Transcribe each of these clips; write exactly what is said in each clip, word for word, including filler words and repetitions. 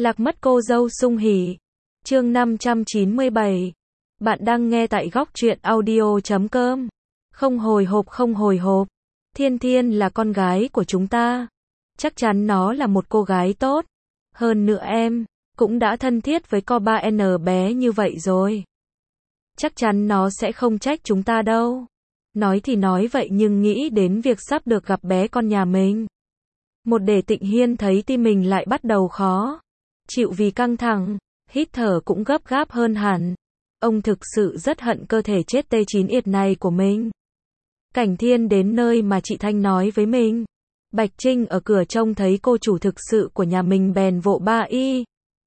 Lạc mất cô dâu sung hỉ. Chương năm trăm chín mươi bảy. Bạn đang nghe tại góc truyện audio chấm com. Không hồi hộp không hồi hộp. Thiên Thiên là con gái của chúng ta. Chắc chắn nó là một cô gái tốt. Hơn nữa em cũng đã thân thiết với co ba N bé như vậy rồi. Chắc chắn nó sẽ không trách chúng ta đâu. Nói thì nói vậy nhưng nghĩ đến việc sắp được gặp bé con nhà mình. Một để Tịnh Hiên thấy tim mình lại bắt đầu khó chịu vì căng thẳng, hít thở cũng gấp gáp hơn hẳn. Ông thực sự rất hận cơ thể chết tê chín yệt này của mình. Cảnh Thiên đến nơi mà chị Thanh nói với mình. Bạch Trinh ở cửa trông thấy cô chủ thực sự của nhà mình bèn vội ba y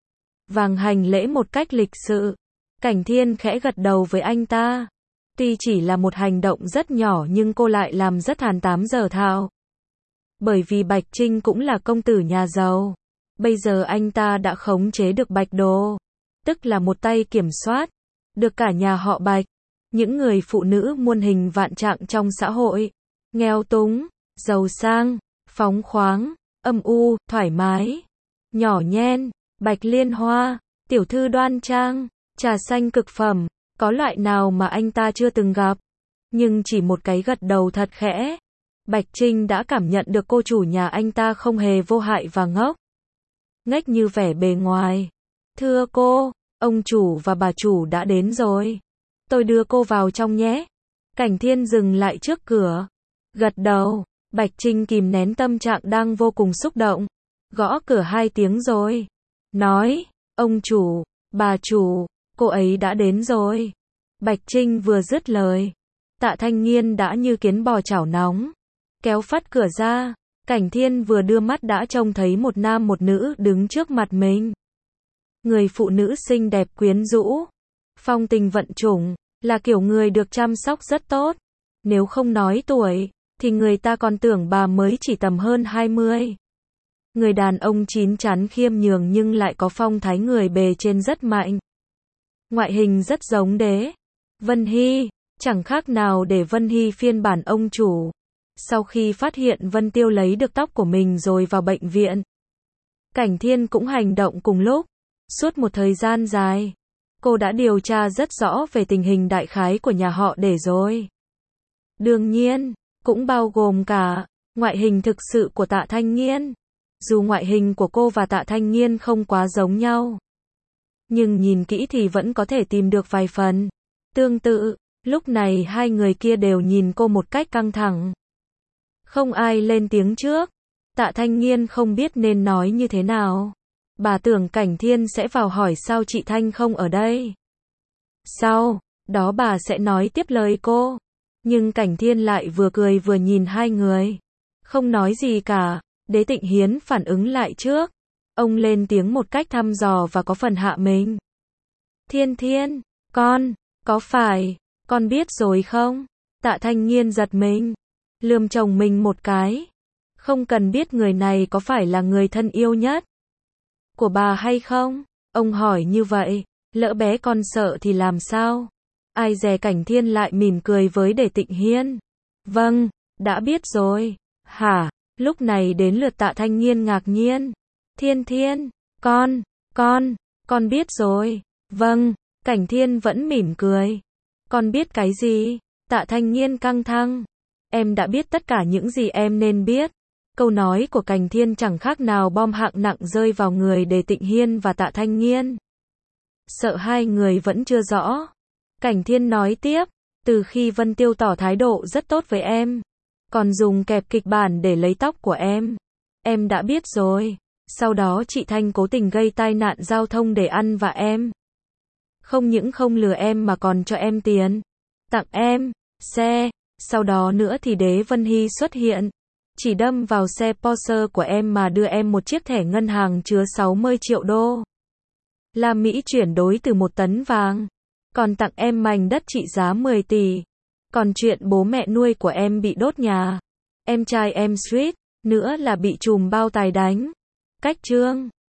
vàng hành lễ một cách lịch sự. Cảnh Thiên khẽ gật đầu với anh ta. Tuy chỉ là một hành động rất nhỏ nhưng cô lại làm rất hàn tám giờ thao. Bởi vì Bạch Trinh cũng là công tử nhà giàu. Bây giờ anh ta đã khống chế được Bạch Đồ, tức là một tay kiểm soát được cả nhà họ Bạch. Những người phụ nữ muôn hình vạn trạng trong xã hội, nghèo túng, giàu sang, phóng khoáng, âm u, thoải mái, nhỏ nhen, Bạch Liên Hoa, tiểu thư đoan trang, trà xanh cực phẩm, có loại nào mà anh ta chưa từng gặp. Nhưng chỉ một cái gật đầu thật khẽ, Bạch Trinh đã cảm nhận được cô chủ nhà anh ta không hề vô hại và ngốc nghếch như vẻ bề ngoài. Thưa cô, ông chủ và bà chủ đã đến rồi. Tôi đưa cô vào trong nhé. Cảnh Thiên dừng lại trước cửa. Gật đầu. Bạch Trinh kìm nén tâm trạng đang vô cùng xúc động. Gõ cửa hai tiếng rồi. Nói, ông chủ, bà chủ, cô ấy đã đến rồi. Bạch Trinh vừa dứt lời. Tạ Thanh Nghiên đã như kiến bò chảo nóng. Kéo phắt cửa ra. Cảnh Thiên vừa đưa mắt đã trông thấy một nam một nữ đứng trước mặt mình. Người phụ nữ xinh đẹp quyến rũ, phong tình vận chủng, là kiểu người được chăm sóc rất tốt. Nếu không nói tuổi, thì người ta còn tưởng bà mới chỉ tầm hơn hai mươi. Người đàn ông chín chắn khiêm nhường nhưng lại có phong thái người bề trên rất mạnh. Ngoại hình rất giống Đế Vân Hy, chẳng khác nào để Vân Hy phiên bản ông chủ. Sau khi phát hiện Vân Tiêu lấy được tóc của mình rồi vào bệnh viện, Cảnh Thiên cũng hành động cùng lúc. Suốt một thời gian dài, cô đã điều tra rất rõ về tình hình đại khái của nhà họ Để rồi. Đương nhiên, cũng bao gồm cả ngoại hình thực sự của Tạ Thanh Nghiên. Dù ngoại hình của cô và Tạ Thanh Nghiên không quá giống nhau, nhưng nhìn kỹ thì vẫn có thể tìm được vài phần tương tự. Lúc này hai người kia đều nhìn cô một cách căng thẳng. Không ai lên tiếng trước. Tạ Thanh Nghiên không biết nên nói như thế nào. Bà tưởng Cảnh Thiên sẽ vào hỏi sao chị Thanh không ở đây. Sau đó bà sẽ nói tiếp lời cô. Nhưng Cảnh Thiên lại vừa cười vừa nhìn hai người. Không nói gì cả. Đế Tịnh Hiến phản ứng lại trước. Ông lên tiếng một cách thăm dò và có phần hạ mình. Thiên Thiên, con, có phải, con biết rồi không? Tạ Thanh Nghiên giật mình. Lườm chồng mình một cái. Không cần biết người này có phải là người thân yêu nhất của bà hay không? Ông hỏi như vậy, lỡ bé con sợ thì làm sao? Ai dè Cảnh Thiên lại mỉm cười với Để Tịnh Hiên. Vâng, đã biết rồi. Hả? Lúc này đến lượt Tạ Thanh Nghiên ngạc nhiên. Thiên Thiên, con, con, con biết rồi. Vâng, Cảnh Thiên vẫn mỉm cười. Con biết cái gì? Tạ Thanh Nghiên căng thẳng. Em đã biết tất cả những gì em nên biết. Câu nói của Cảnh Thiên chẳng khác nào bom hạng nặng rơi vào người Để Tịnh Hiên và Tạ Thanh Nghiên. Sợ hai người vẫn chưa rõ. Cảnh Thiên nói tiếp, từ khi Vân Tiêu tỏ thái độ rất tốt với em, còn dùng kẹp kịch bản để lấy tóc của em, em đã biết rồi. Sau đó chị Thanh cố tình gây tai nạn giao thông để ăn vạ em. Không những không lừa em mà còn cho em tiền, tặng em xe. Sau đó nữa thì Đế Vân Hy xuất hiện, chỉ đâm vào xe Porsche của em mà đưa em một chiếc thẻ ngân hàng chứa sáu mươi triệu đô la Mỹ chuyển đối từ một tấn vàng, còn tặng em mảnh đất trị giá mười tỷ. Còn chuyện bố mẹ nuôi của em bị đốt nhà, em trai em suýt nữa là bị trùm bao tài đánh. Cách chương